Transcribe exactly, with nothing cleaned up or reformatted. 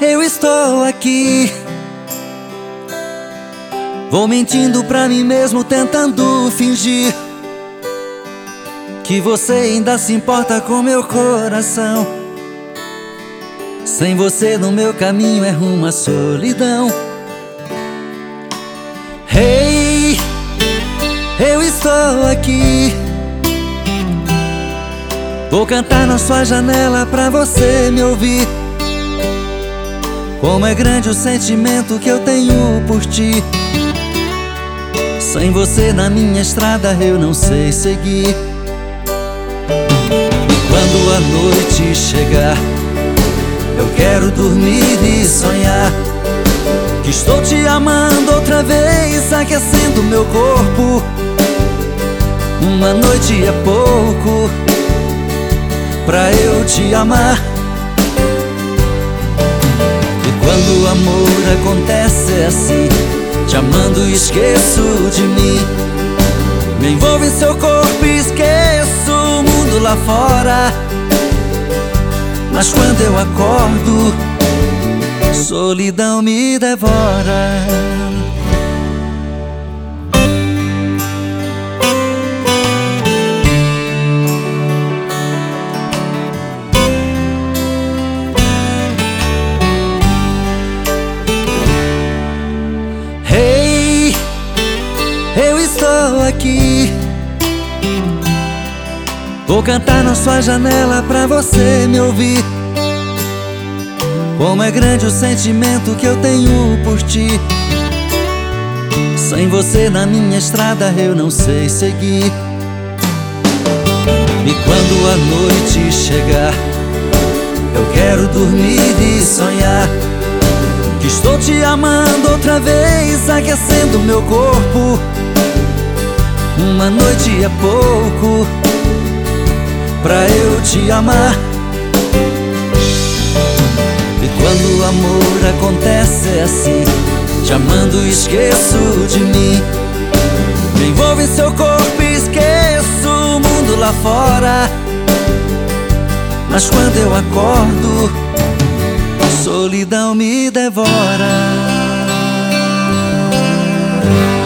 eu estou aqui. Vou mentindo pra mim mesmo, tentando fingir que você ainda se importa com meu coração. Sem você no meu caminho é rumo à solidão. Hey, eu estou aqui. Vou cantar na sua janela pra você me ouvir. Como é grande o sentimento que eu tenho por ti. Sem você na minha estrada eu não sei seguir. E quando a noite chegar, eu quero dormir e sonhar que estou te amando outra vez, aquecendo meu corpo. Uma noite é pouco pra eu te amar. E quando o amor acontece é assim, te amando e esqueço de mim. Me envolvo em seu corpo e esqueço o mundo lá fora. Mas quando eu acordo, solidão me devora. Hey, eu estou aqui. Vou cantar na sua janela pra você me ouvir. Como é grande o sentimento que eu tenho por ti. Sem você na minha estrada eu não sei seguir. E quando a noite chegar, eu quero dormir e sonhar que estou te amando outra vez, aquecendo meu corpo. Uma noite é pouco pra eu te amar. E quando o amor acontece é assim, te amando e esqueço de mim. Me envolvo em seu corpo e esqueço o mundo lá fora. Mas quando eu acordo, solidão me devora.